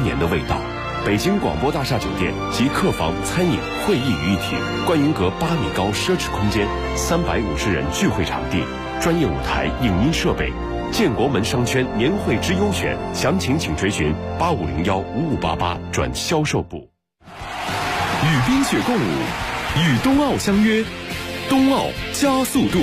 年的味道。北京广播大厦酒店集客房、餐饮、会议于一体，观云阁8米高奢侈空间，350人聚会场地，专业舞台、影音设备。建国门商圈年会之优选，详情请垂询85015588转销售部。 与冰雪共舞，与冬奥相约，冬奥加速度。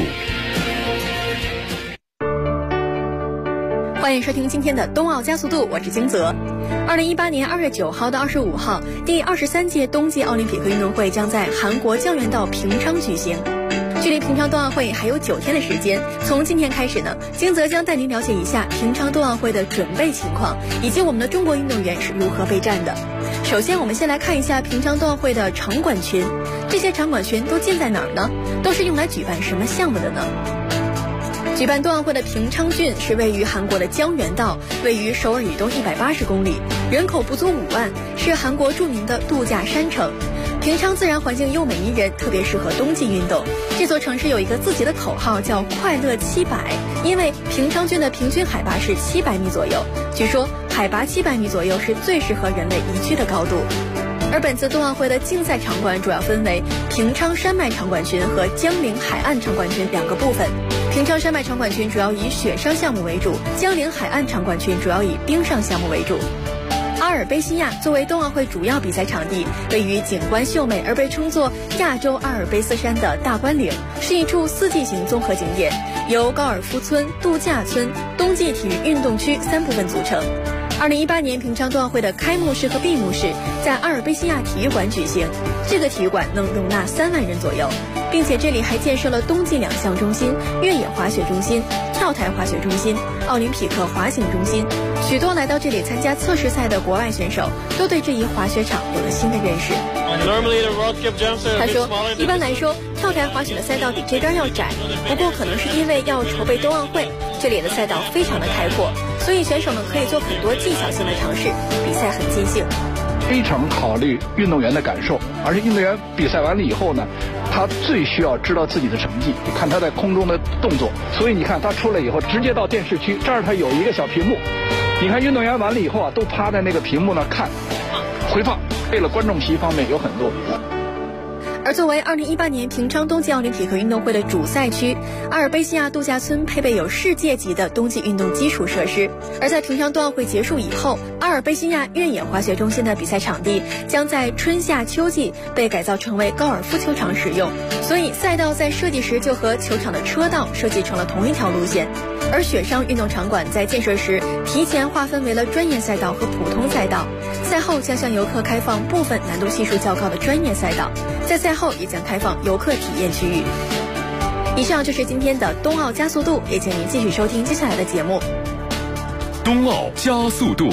欢迎收听今天的冬奥加速度，我是金泽。2018年2月9号到25号，第23届冬季奥林匹克运动会将在韩国江原道平昌举行。距离平昌冬奥会还有9天的时间，从今天开始呢，金泽将带您了解一下平昌冬奥会的准备情况，以及我们的中国运动员是如何备战的。首先，我们先来看一下平昌冬奥会的场馆群，这些场馆群都建在哪儿呢？都是用来举办什么项目的呢？举办冬奥会的平昌郡是位于韩国的江原道，位于首尔以东180公里，人口不足5万，是韩国著名的度假山城。平昌自然环境优美宜人，特别适合冬季运动。这座城市有一个自己的口号，叫快乐700，因为平昌郡的平均海拔是700米左右，据说海拔700米左右是最适合人类宜居的高度。而本次冬奥会的竞赛场馆主要分为平昌山脉场馆群和江陵海岸场馆群2个部分。平昌山脉场馆群主要以雪上项目为主，江陵海岸场馆群主要以冰上项目为主。阿尔卑西亚作为冬奥会主要比赛场地，位于景观秀美而被称作亚洲阿尔卑斯山的大关岭，是一处4季型综合景点，由高尔夫村、度假村、冬季体育运动区3部分组成。2018年平昌冬奥会的开幕式和闭幕式在阿尔卑西亚体育馆举行，这个体育馆能容纳3万人左右，并且这里还建设了冬季2项中心、越野滑雪中心、跳台滑雪中心、奥林匹克滑行中心。许多来到这里参加测试赛的国外选手都对这一滑雪场有了新的认识。他说，一般来说跳台滑雪的赛道比这边要窄，不过可能是因为要筹备冬奥会，这里的赛道非常的开阔，所以选手们可以做很多技巧性的尝试，比赛很尽兴。 非常考虑运动员的感受，而且运动员比赛完了以后呢，他最需要知道自己的成绩，看他在空中的动作。所以你看他出来以后直接到电视区，这儿他有一个小屏幕，你看运动员完了以后啊，都趴在那个屏幕那看回放，为了观众席方面有很多。 而作为2018年平昌冬季奥林匹克运动会的主赛区，阿尔卑西亚度假村配备有世界级的冬季运动基础设施。而在平昌冬奥会结束以后，阿尔卑西亚越野滑雪中心的比赛场地将在春夏秋季被改造成为高尔夫球场使用，所以赛道在设计时就和球场的车道设计成了同一条路线。而雪上运动场馆在建设时提前划分为了专业赛道和普通赛道，赛后将向游客开放部分难度系数较高的专业赛道，在赛后也将开放游客体验区域。以上就是今天的冬奥加速度，也请您继续收听接下来的节目。 冬奥加速度。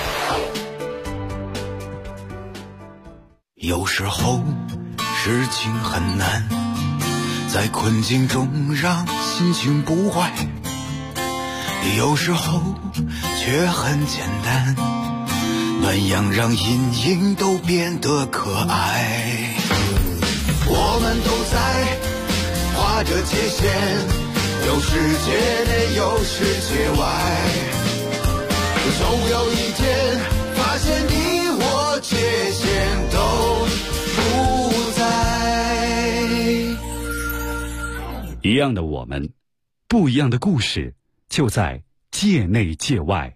有时候事情很难，在困境中让心情不坏，有时候却很简单，暖阳让阴影都变得可爱。我们都在划着界限，有世界内有世界外，总有一天发现你我界限都不在。 一样的我们，不一样的故事，就在界内界外。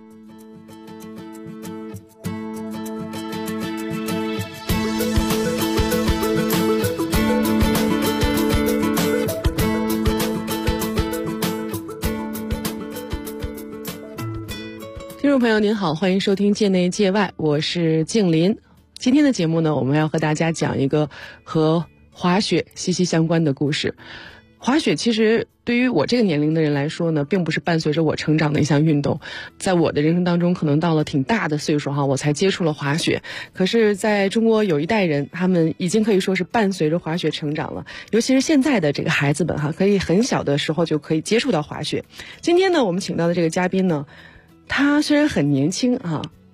听众朋友您好，欢迎收听界内界外，我是静林。今天的节目呢，我们要和大家讲一个和滑雪息息相关的故事。滑雪其实对于我这个年龄的人来说呢，并不是伴随着我成长的一项运动。在我的人生当中，可能到了挺大的岁数我才接触了滑雪。可是在中国有一代人，他们已经可以说是伴随着滑雪成长了，尤其是现在的这个孩子们可以很小的时候就可以接触到滑雪。今天呢，我们请到的这个嘉宾呢，他虽然很年轻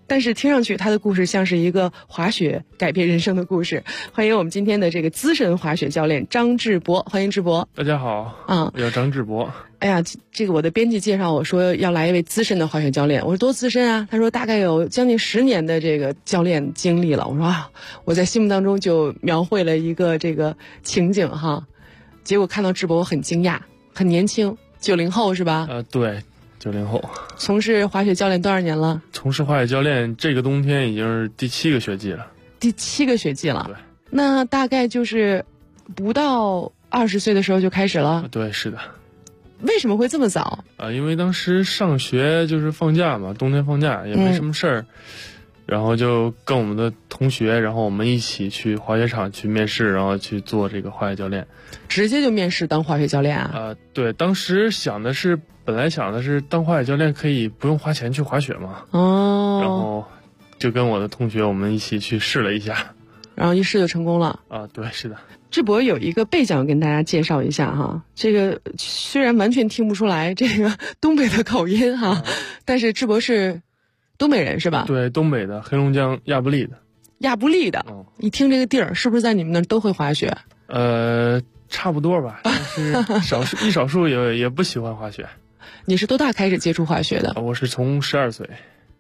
但是听上去他的故事像是一个滑雪改变人生的故事。欢迎我们今天的这个资深滑雪教练张志博，欢迎志博。 大家好，我叫张志博。 哎呀，这个我的编辑介绍我说要来一位资深的滑雪教练，我说多资深啊？他说大概有将近10年的这个教练经历了。我说啊，我在心目当中就描绘了一个这个情景哈，结果看到志博我很惊讶，很年轻，90后是吧？ 对，90后。 从事滑雪教练多少年了？ 从事滑雪教练这个冬天已经是第7个学季了。 第7个学季了。 对。 那大概就是不到20岁的时候就开始了。 对，是的。 为什么会这么早？ 因为当时上学就是放假嘛，冬天放假也没什么事儿，然后就跟我们的同学，然后我们一起去滑雪场去面试，然后去做这个滑雪教练。 直接就面试当滑雪教练啊？ 对，当时本来想的是当滑雪教练可以不用花钱去滑雪嘛。 哦。 然后就跟我的同学我们一起去试了一下， 然后一试就成功了。 对，是的。 志博有一个背景跟大家介绍一下哈，这个虽然完全听不出来这个东北的口音哈，但是志博是东北人是吧？ 对，东北的黑龙江亚布力的。 亚布力的。你听这个地儿是不是在你们那儿都会滑雪？ 差不多吧，但是少数也不喜欢滑雪。 你是多大开始接触滑雪的？ 我是从12岁。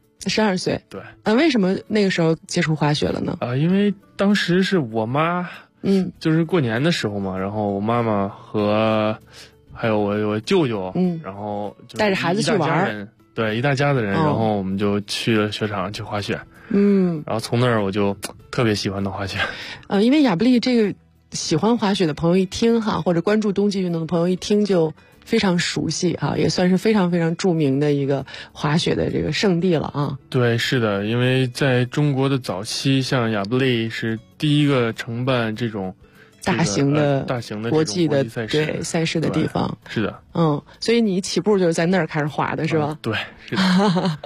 12岁。 对。 为什么那个时候接触滑雪了呢？ 因为当时是我妈。就是过年的时候嘛，然后我妈妈和还有我舅舅，然后就带着孩子去玩， 对，一大家子人，然后我们就去了雪场去滑雪，然后从那儿我就特别喜欢的滑雪。 因为亚布力这个喜欢滑雪的朋友一听哈，或者关注冬季运动的朋友一听就非常熟悉哈，也算是非常非常著名的一个滑雪的这个圣地了啊。 对，是的，因为在中国的早期，像亚布力是第一个承办这种大型的国际的赛事的地方。 是的。 所以你一起步就是在那儿开始滑的是吧？ 对，是的。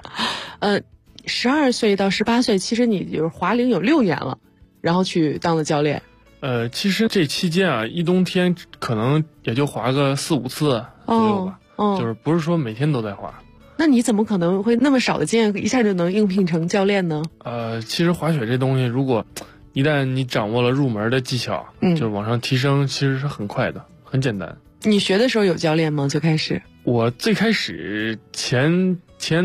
12岁到18岁，其实你就是滑龄有6年了，然后去当了教练。 其实这期间啊，一冬天可能也就滑个4、5次左右吧，就是不是说每天都在滑。 那你怎么可能会那么少的经验一下就能应聘成教练呢？ 其实滑雪这东西，如果一旦你掌握了入门的技巧，就往上提升，其实是很快的，很简单。 你学的时候有教练吗？最开始？ 我最开始前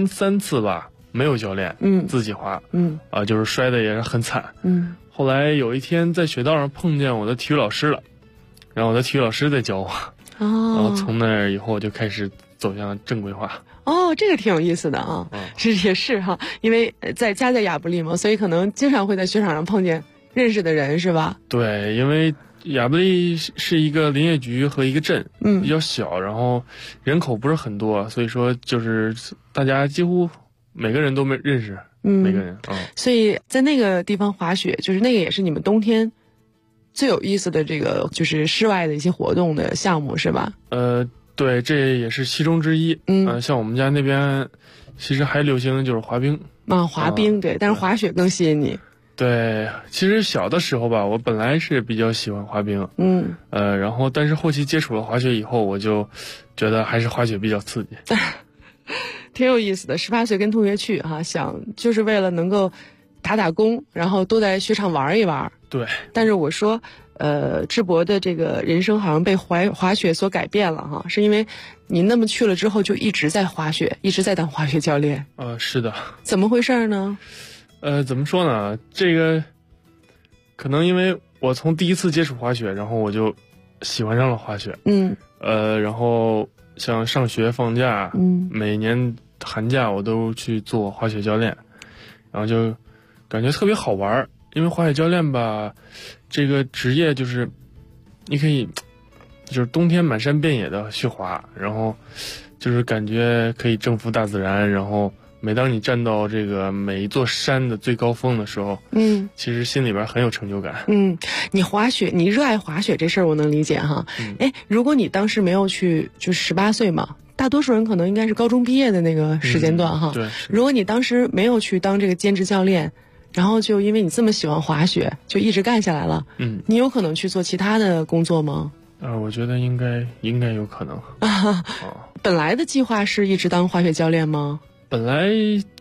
3次吧，没有教练，自己滑，就是摔的也是很惨，后来有一天在雪道上碰见我的体育老师了，然后我的体育老师在教我，然后从那以后我就开始走向正规化。 这个挺有意思的啊，也是哈，因为在亚布力嘛，所以可能经常会在雪场上碰见认识的人是吧？ 对，因为亚布力是一个林业局和一个镇，比较小，然后人口不是很多，所以说就是大家几乎每个人都认识。每个人所以在那个地方滑雪，就是那个也是你们冬天最有意思的这个就是室外的一些活动的项目是吧？ 对，这也是其中之一。像我们家那边其实还流行就是滑冰。 滑冰对，但是滑雪更吸引你。 对，其实小的时候吧，我本来是比较喜欢滑冰，然后但是后期接触了滑雪以后，我就觉得还是滑雪比较刺激。 挺有意思的，18岁跟同学去哈，想就是为了能够打工，然后多在雪场玩一玩。 对。 但是我说，志博的这个人生好像被滑雪所改变了哈，是因为你那么去了之后就一直在滑雪，一直在当滑雪教练。 是的。怎么回事呢？ 怎么说呢？这个可能因为我从第一次接触滑雪，然后我就喜欢上了滑雪。然后像上学放假，每年寒假我都去做滑雪教练，然后就感觉特别好玩。因为滑雪教练吧，这个职业就是你可以就是冬天满山遍野的去滑，然后就是感觉可以征服大自然，然后每当你站到这个每一座山的最高峰的时候，其实心里边很有成就感。 你滑雪，你热爱滑雪这事儿我能理解哈。如果你当时没有去，就18岁嘛，大多数人可能应该是高中毕业的那个时间段哈。 对。 如果你当时没有去当这个兼职教练，然后就因为你这么喜欢滑雪，就一直干下来了。你有可能去做其他的工作吗？ 我觉得应该有可能。 本来的计划是一直当滑雪教练吗？ 本来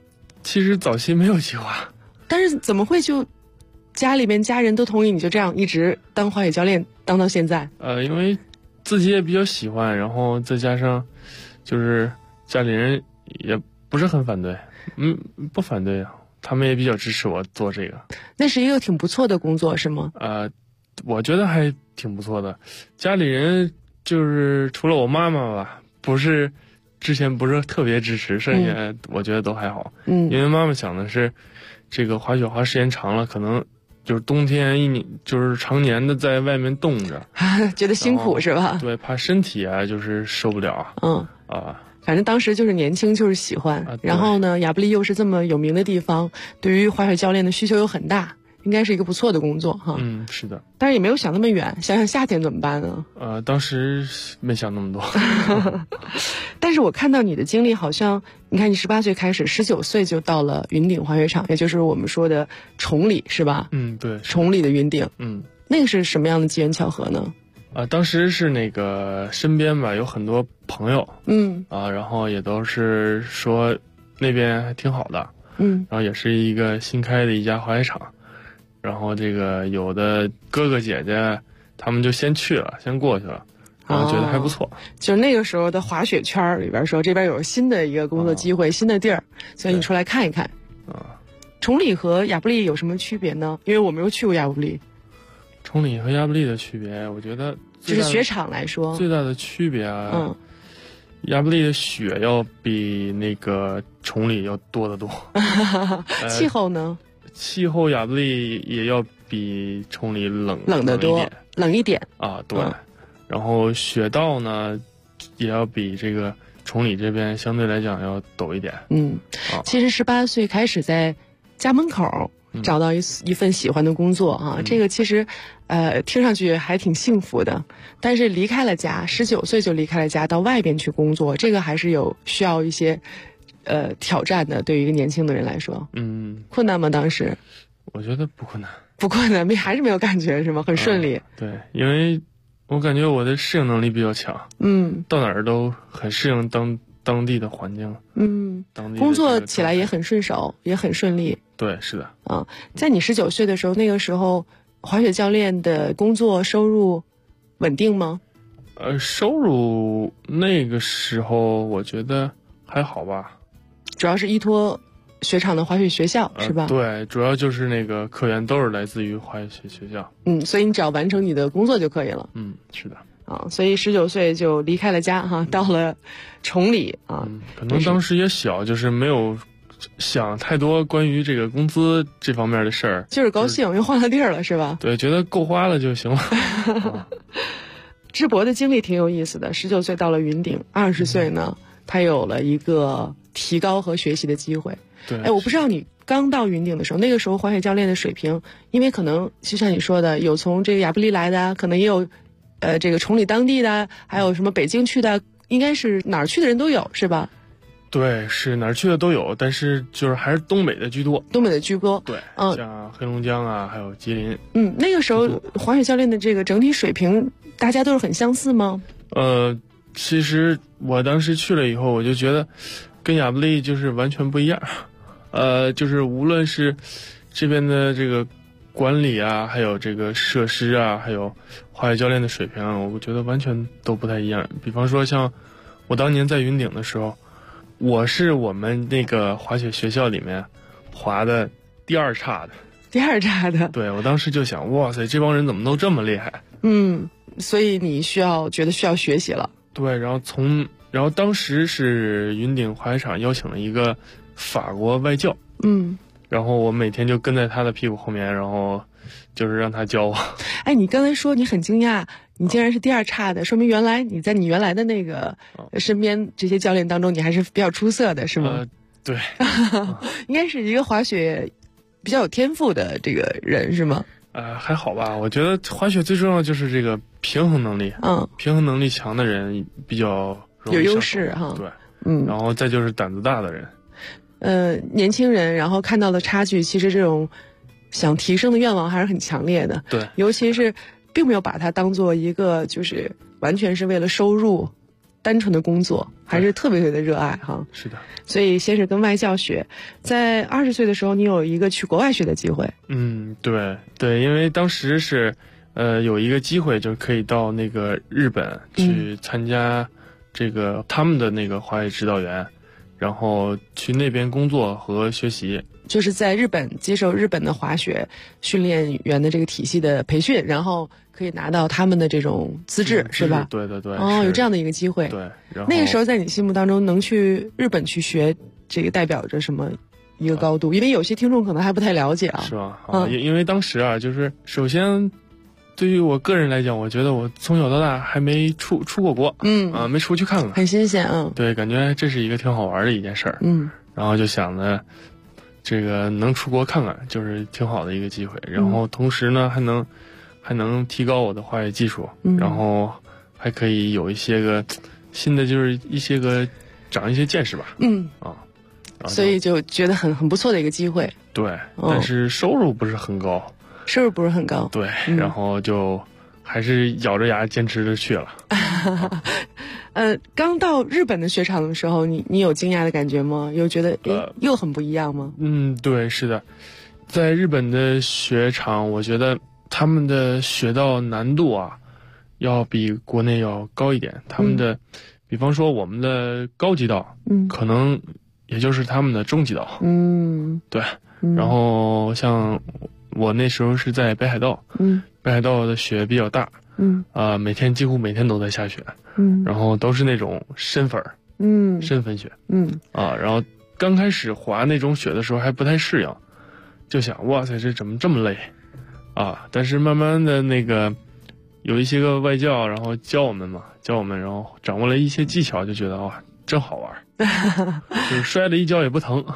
其实早期没有计划， 但是怎么会就家里面家人都同意你就这样一直当滑雪教练当到现在？ 因为自己也比较喜欢，然后再加上就是家里人也不是很反对，不反对啊，他们也比较支持我做这个。 那是一个挺不错的工作是吗？ 我觉得还挺不错的，家里人就是除了我妈妈吧，之前不是特别支持，剩下我觉得都还好。因为妈妈想的是，这个滑雪滑时间长了，可能就是冬天一年就是常年的在外面冻着， 觉得辛苦是吧？ 对，怕身体啊就是受不了。 反正当时就是年轻，就是喜欢。然后呢，亚布力又是这么有名的地方，对于滑雪教练的需求又很大，应该是一个不错的工作哈。 是的。 但是也没有想那么远，想想夏天怎么办呢？ 当时没想那么多。 但是我看到你的经历，好像你看你18岁开始，19岁就到了云顶滑雪场，也就是我们说的崇礼是吧？ 对。 崇礼的云顶。那个是什么样的机缘巧合呢？ 当时是那个身边吧有很多朋友，然后也都是说那边还挺好的，然后也是一个新开的一家滑雪场，然后这个有的哥哥姐姐他们就先去了，先过去了，然后觉得还不错。 就是那个时候的滑雪圈里边说，这边有新的一个工作机会，新的地儿，所以你出来看一看。崇礼和亚布力有什么区别呢？因为我没有去过亚布力。 崇礼和亚布力的区别，我觉得就是雪场来说， 最大的区别亚布力的雪要比那个崇礼要多得多。 气候呢？ 气候亚布力也要比崇礼冷得多，冷一点啊，对。然后雪道呢，也要比这个崇礼这边相对来讲要陡一点。 其实18岁开始在家门口找到一份喜欢的工作啊，这个其实听上去还挺幸福的。但是离开了家，19岁就离开了家到外边去工作，这个还是需要一些挑战的，对于一个年轻的人来说。困难吗？当时我觉得不困难。 不困难，还是没有感觉是吗？很顺利。 对，因为我感觉我的适应能力比较强，到哪儿都很适应当地的环境， 工作起来也很顺手，也很顺利。 对，是的。 在你19岁的时候，那个时候滑雪教练的工作收入稳定吗？ 收入那个时候我觉得还好吧， 主要是依托雪场的滑雪学校，是吧？ 对，主要就是那个客源都是来自于滑雪学校。 所以你只要完成你的工作就可以了。 是的。 所以19岁就离开了家哈，到了崇礼啊。 可能当时也小，就是没有想太多关于这个工资这方面的事儿， 就是高兴，又换了地儿了，是吧？ 对，觉得够花了就行了。 智博的经历挺有意思的，19岁到了云顶，20岁呢，他有了一个提高和学习的机会。 对， 我不知道你刚到云顶的时候，那个时候滑雪教练的水平，因为可能就像你说的，有从这个亚布力来的，可能也有这个崇礼当地的，还有什么北京去的，应该是哪儿去的人都有，是吧？ 对，是哪儿去的都有，但是就是还是东北的居多。 东北的居多。 对，像黑龙江啊，还有吉林。 那个时候滑雪教练的这个整体水平，大家都是很相似吗？ 其实我当时去了以后，我就觉得跟亚布力就是完全不一样。就是无论是这边的这个管理啊，还有这个设施啊，还有滑雪教练的水平，我觉得完全都不太一样。比方说像我当年在云顶的时候，我是我们那个滑雪学校里面滑的第二差的。对，我当时就想，哇塞，这帮人怎么都这么厉害？ 所以你觉得需要学习了。 对，然后当时是云顶滑雪场邀请了一个法国外教，然后我每天就跟在他的屁股后面，然后就是让他教我。 你刚才说你很惊讶，你竟然是第二差的，说明原来你在你原来的那个身边这些教练当中，你还是比较出色的，是吗？ 对， 应该是一个滑雪比较有天赋的这个人，是吗？ 还好吧，我觉得滑雪最重要就是这个平衡能力，平衡能力强的人比较有优势哈。 对，然后再就是胆子大的人。 年轻人然后看到的差距，其实这种想提升的愿望还是很强烈的。 对， 尤其是并没有把它当做一个就是完全是为了收入单纯的工作，还是特别特别的热爱哈。 是的。 所以先是跟外教学，在20岁的时候，你有一个去国外学的机会。 对，因为当时是有一个机会，就可以到那个日本去参加这个他们的那个滑雪指导员，然后去那边工作和学习。 就是在日本接受日本的滑雪训练员的这个体系的培训，然后可以拿到他们的这种资质，是吧？ 对。 有这样的一个机会。 对，然后那个时候在你心目当中，能去日本去学，这个代表着什么一个高度？因为有些听众可能还不太了解啊。 是吧？因为当时啊，就是首先对于我个人来讲，我觉得我从小到大还没出过国，没出去看看， 很新鲜， 对，感觉这是一个挺好玩的一件事儿，然后就想着这个能出国看看，就是挺好的一个机会，然后同时呢还能提高我的滑雪技术，然后还可以有一些个新的，就是一些个长一些见识吧， 所以就觉得很不错的一个机会。 对，但是收入不是很高。 收入不是很高， 对，然后就还是咬着牙坚持着去了。 刚到日本的雪场的时候，你有惊讶的感觉吗？有觉得又很不一样吗？ 对，是的，在日本的雪场，我觉得他们的雪道难度啊，要比国内要高一点。他们的，比方说我们的高级道，可能也就是他们的中级道，对，然后像我那时候是在北海道，北海道的雪比较大，几乎每天都在下雪，然后都是那种深粉，深粉雪，然后刚开始滑那种雪的时候还不太适应，就想哇塞，这怎么这么累啊？但是慢慢的那个有一些个外教，然后教我们，然后掌握了一些技巧，就觉得哇，真好玩，就是摔了一跤也不疼，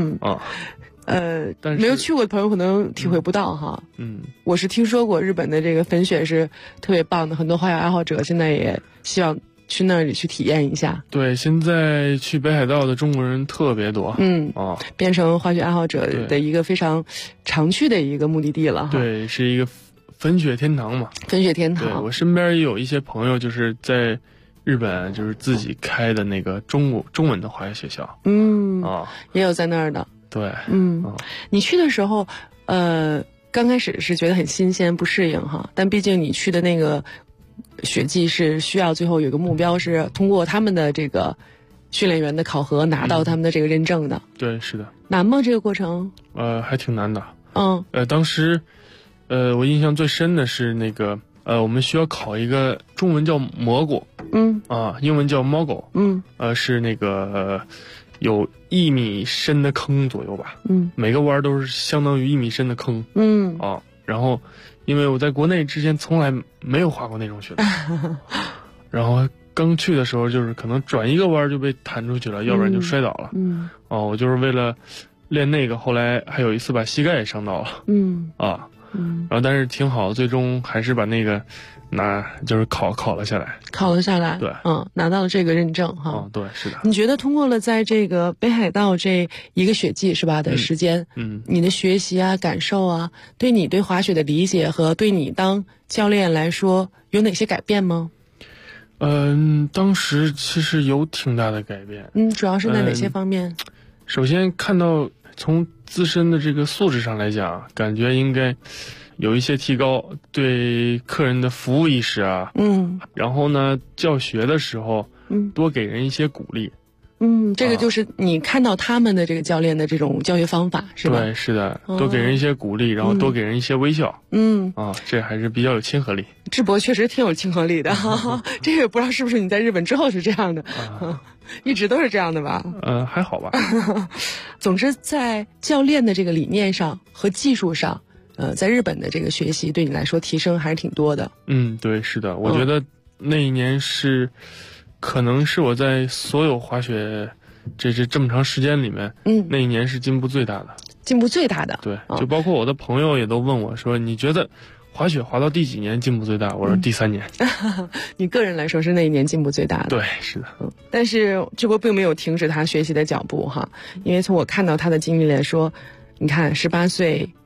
但是没有去过的朋友可能体会不到哈。我是听说过日本的这个粉雪是特别棒的，很多滑雪爱好者现在也希望去那里去体验一下。 对，现在去北海道的中国人特别多， 变成滑雪爱好者的一个非常常去的一个目的地了哈。 对，是一个粉雪天堂嘛。 粉雪天堂。 对，我身边也有一些朋友就是在日本就是自己开的那个中文的滑雪学校， 也有在那儿的。 对， 你去的时候，刚开始是觉得很新鲜不适应哈，但毕竟你去的那个雪季是需要最后有个目标是通过他们的这个训练员的考核拿到他们的这个认证的。 对，是的。 难吗？这个过程？ 还挺难的。当时，我印象最深的是那个我们需要考一个中文叫蘑菇，英文叫猫狗，是那个有1米深的坑左右吧，每个弯都是相当于1米深的坑，然后因为我在国内之前从来没有滑过那种雪，然后刚去的时候就是可能转一个弯就被弹出去了，要不然就摔倒了，我就是为了练那个，后来还有一次把膝盖也伤到了，然后但是挺好，最终还是把那个就是考了下来，对， 拿到了这个认证哈。 对，是的。 你觉得通过了在这个北海道这一个雪季是吧的时间，你的学习啊、感受啊，对你对滑雪的理解和对你当教练来说有哪些改变吗？ 当时其实有挺大的改变。 主要是在哪些方面？ 首先看到从自身的这个素质上来讲，感觉应该有一些提高，对客人的服务意识啊，然后呢，教学的时候，多给人一些鼓励。 这个就是你看到他们的这个教练的这种教学方法是吧？ 对，是的，多给人一些鼓励，然后多给人一些微笑。这还是比较有亲和力。智博确实挺有亲和力的，这个不知道是不是你在日本之后是这样的，一直都是这样的吧？ 还好吧。 总之，在教练的这个理念上和技术上，在日本的这个学习对你来说提升还是挺多的。 对，是的，我觉得那一年可能是我在所有滑雪这么长时间里面，那一年是进步最大的。 进步最大的。 对，就包括我的朋友也都问我说：“你觉得滑雪滑到第几年进步最大？”我说：“第3年。” 你个人来说是那一年进步最大的。 对，是的。 但是智博并没有停止他学习的脚步哈，因为从我看到他的经历来说，你看18岁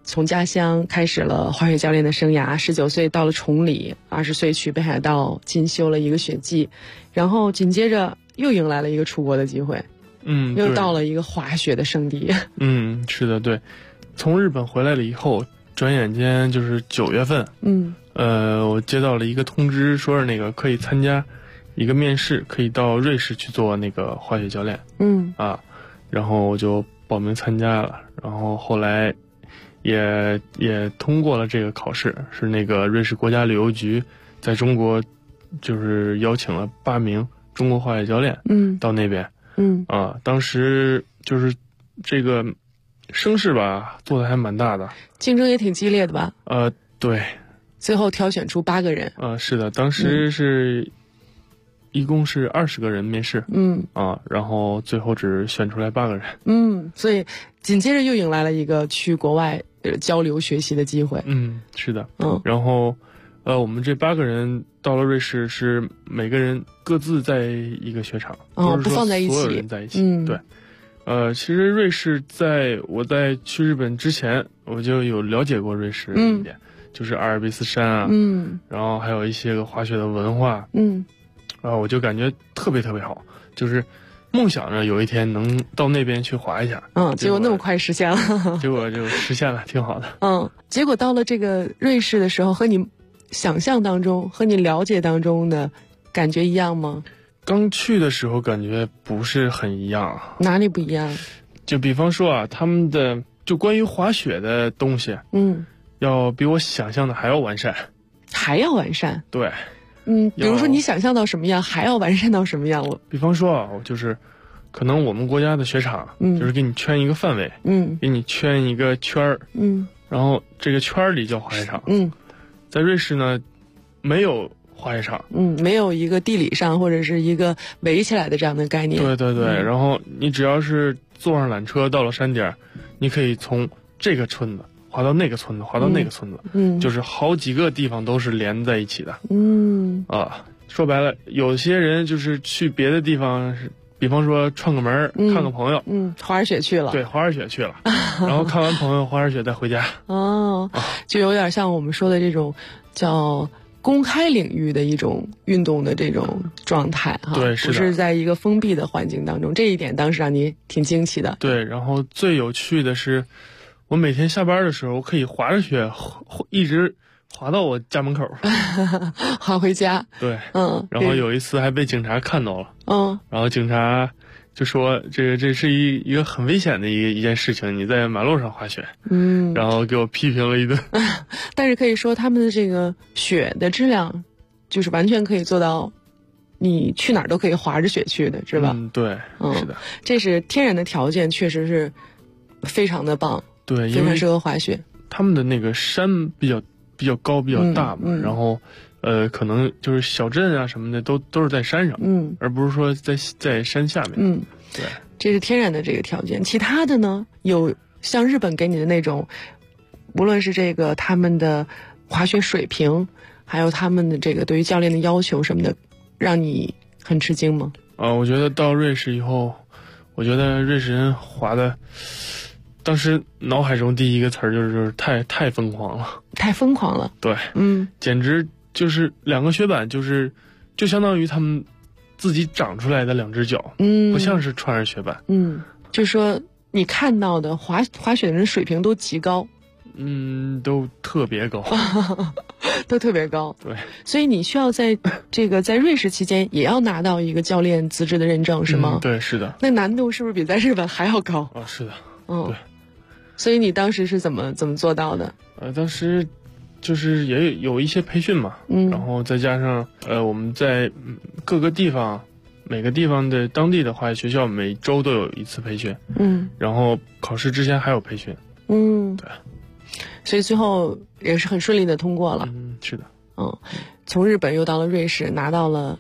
从家乡开始了滑雪教练的生涯，19岁到了崇礼，20岁去北海道进修了1个雪季，然后紧接着又迎来了一个出国的机会，又到了一个滑雪的圣地。 是的，对。从日本回来了以后，转眼间就是9月份，我接到了一个通知，说是那个可以参加一个面试，可以到瑞士去做那个滑雪教练。然后我就报名参加了，然后后来也通过了这个考试，是那个瑞士国家旅游局在中国就是邀请了8名中国滑雪教练到那边。当时就是这个声势吧做的还蛮大的， 竞争也挺激烈的吧？ 对， 最后挑选出8个人。 是的，当时是一共是20个人面试，然后最后只选出来8个人。 所以紧接着又迎来了一个去国外交流学习的机会。 是的。然后我们这8个人到了瑞士，是每个人各自在一个雪场， 不放在一起， 所有人在一起。对。其实瑞士我在去日本之前，我就有了解过瑞士一点，就是阿尔卑斯山啊，然后还有一些个滑雪的文化，我就感觉特别特别好，就是梦想着有一天能到那边去滑一下。 结果那么快实现了。 结果就实现了，挺好的。 结果到了这个瑞士的时候，和你想象当中和你了解当中的感觉一样吗？ 刚去的时候感觉不是很一样。 哪里不一样？ 就比方说他们的就关于滑雪的东西，要比我想象的还要完善。还要完善？对。 比如说你想象到什么样，还要完善到什么样？ 比方说就是可能我们国家的雪场，就是给你圈一个范围，给你圈一个圈儿，然后这个圈里叫滑雪场。在瑞士呢，没有滑雪场， 没有一个地理上或者是一个围起来的这样的概念。 对对对，然后你只要是坐上缆车到了山顶，你可以从这个村子滑到那个村子，滑到那个村子，就是好几个地方都是连在一起的。说白了，有些人就是去别的地方，比方说串个门，看个朋友， 滑雪去了。 对，滑雪去了，然后看完朋友滑雪再回家。 就有点像我们说的这种叫公开领域的一种运动的这种状态哈。 对，是的， 不是在一个封闭的环境当中，这一点当时让你挺惊奇的。 对，然后最有趣的是，我每天下班的时候，我可以滑着雪一直滑到我家门口， 滑回家。 对，然后有一次还被警察看到了，然后警察就说这是一个很危险的一件事情，你在马路上滑雪，然后给我批评了一顿。 但是可以说他们的这个雪的质量，就是完全可以做到，你去哪儿都可以滑着雪去的，是吧？ 对，是的， 这是天然的条件，确实是非常的棒， 对， 非常适合滑雪。 他们的那个山比较高，比较大嘛，然后可能就是小镇啊什么的都是在山上，而不是说在山下面。对， 这是天然的这个条件。其他的呢，有像日本给你的那种，无论是这个他们的滑雪水平，还有他们的这个对于教练的要求什么的，让你很吃惊吗？ 我觉得到瑞士以后，我觉得瑞士人滑的，当时脑海中第一个词儿就是太疯狂了，太疯狂了。对，简直就是2个雪板，就相当于他们自己长出来的2只脚，不像是穿着雪板。就是说你看到的滑雪的人水平都极高，都特别高，都特别高。对，所以你需要在瑞士期间也要拿到一个教练资质的认证，是吗？对，是的。那难度是不是比在日本还要高？是的。对。所以你当时是怎么做到的？当时就是也有一些培训嘛，然后再加上我们在各个地方，每个地方的当地的滑雪学校每周都有一次培训，然后考试之前还有培训，对，所以最后也是很顺利的通过了。是的，从日本又到了瑞士，拿到了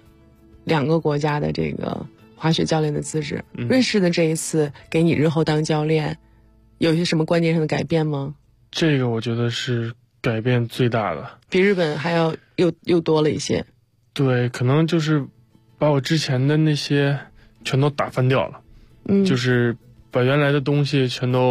2个国家的这个滑雪教练的资质。瑞士的这一次给你日后当教练，有些什么观念上的改变吗？这个我觉得是改变最大的，比日本还要又多了一些。对，可能就是把我之前的那些全都打翻掉了，就是把原来的东西全都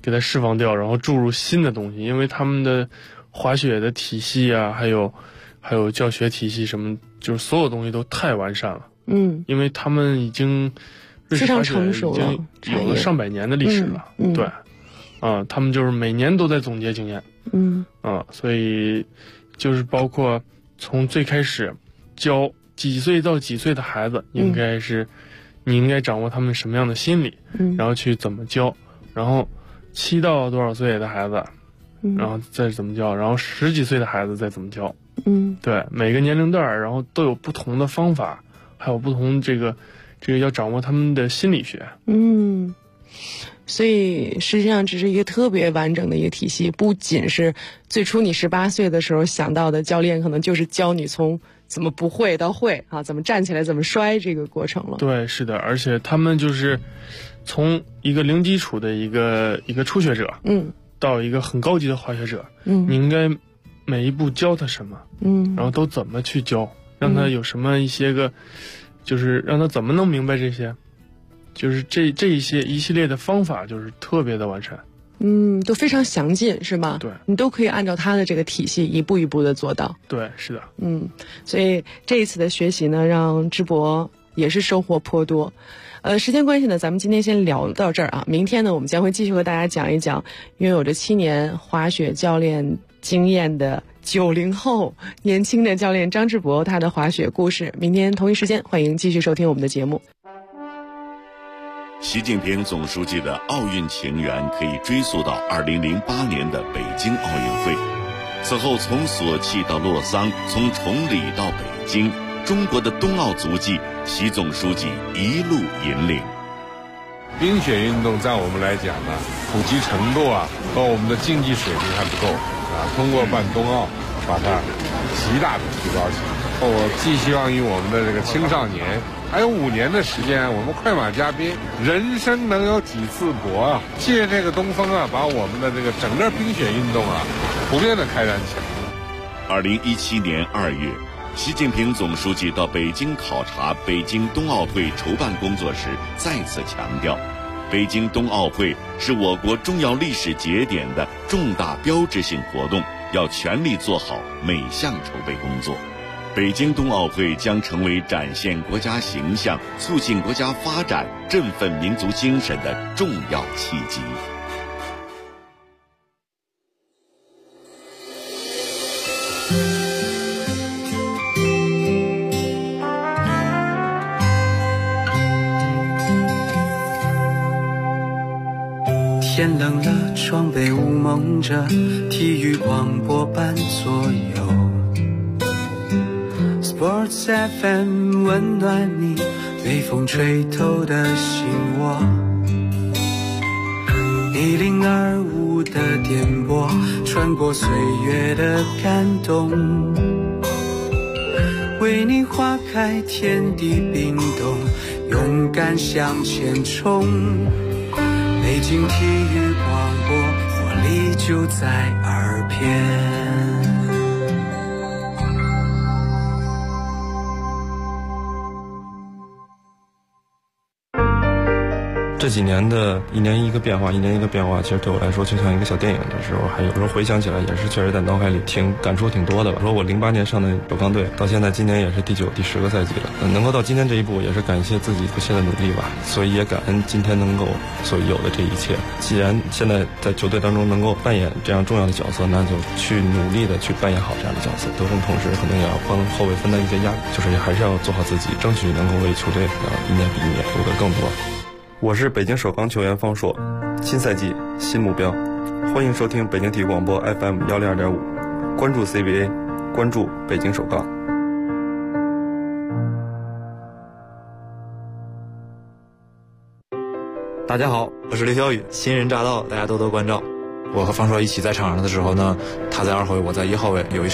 给它释放掉，然后注入新的东西，因为他们的滑雪的体系啊，还有教学体系什么，就是所有东西都太完善了。因为他们已经非常成熟了， 已经有了上百年的历史了。对，他们就是每年都在总结经验。所以就是包括从最开始教几岁到几岁的孩子，你应该掌握他们什么样的心理，然后去怎么教，然后7到多少岁的孩子，然后再怎么教，然后10几岁的孩子再怎么教。对，每个年龄段然后都有不同的方法，还有不同这个要掌握他们的心理学。 所以实际上这是一个特别完整的一个体系，不仅是最初你18岁的时候想到的教练可能就是教你从怎么不会到会啊，怎么站起来怎么摔这个过程了。 对，是的，而且他们就是从一个零基础的一个初学者，到一个很高级的滑雪者，你应该每一步教他什么，然后都怎么去教，让他有什么一些个，就是让他怎么能明白这些。就是这一系列的方法就是特别的完善， 都非常详尽，是吧？ 对， 你都可以按照他的这个体系一步一步的做到。 对，是的。 所以这一次的学习呢，让智博也是收获颇多。时间关系呢，咱们今天先聊到这儿啊。明天呢，我们将会继续和大家讲一讲拥有着7年滑雪教练经验的90后年轻的教练张智博他的滑雪故事。明天同一时间，欢迎继续收听我们的节目。 习近平总书记的奥运情缘可以追溯到2008年的北京奥运会。此后从索契到洛桑，从崇礼到北京，中国的冬奥足迹，习总书记一路引领。 冰雪运动在我们来讲呢，普及程度和我们的竞技水平还不够通过办冬奥，把它极大的提高起来。我寄希望于我们的这个青少年，还有5年的时间，我们快马加鞭，人生能有几次搏借这个东风把我们的这个整个冰雪运动普遍的开展起来。 2017年2月，习近平总书记到北京考察北京冬奥会筹办工作时，再次强调，北京冬奥会是我国重要历史节点的重大标志性活动，要全力做好每项筹备工作。北京冬奥会将成为展现国家形象、促进国家发展、振奋民族精神的重要契机。 天冷了，窗被雾蒙着，体育广播伴左右。Sports FM 温暖你被风吹透的心窝，1025的电波穿过岁月的感动，为你划开天地冰冻，勇敢向前冲。北京体育广播，活力就在耳边。 这几年的一年一个变化，其实对我来说就像一个小电影的时候，还有时候回想起来也是确实在脑海里感触挺多的吧。说我08年上的首钢队，到现在今年也是第9、第10个赛季了，能够到今天这一步，也是感谢自己不懈的努力吧。所以也感恩今天能够所有的这一切。既然现在在球队当中能够扮演这样重要的角色，那就去努力的去扮演好这样的角色。得分同时可能也要帮后卫分担一些压力，就是还是要做好自己，争取能够为球队一年比一年夺得更多。我是北京首钢球员方硕，新赛季新目标，欢迎收听北京体育广播 FM 102.5，关注 CBA， 关注北京首钢。 大家好，我是刘晓宇，新人乍到，大家多多关照。我和方硕一起在场上的时候呢，他在2号位，我在1号位，有一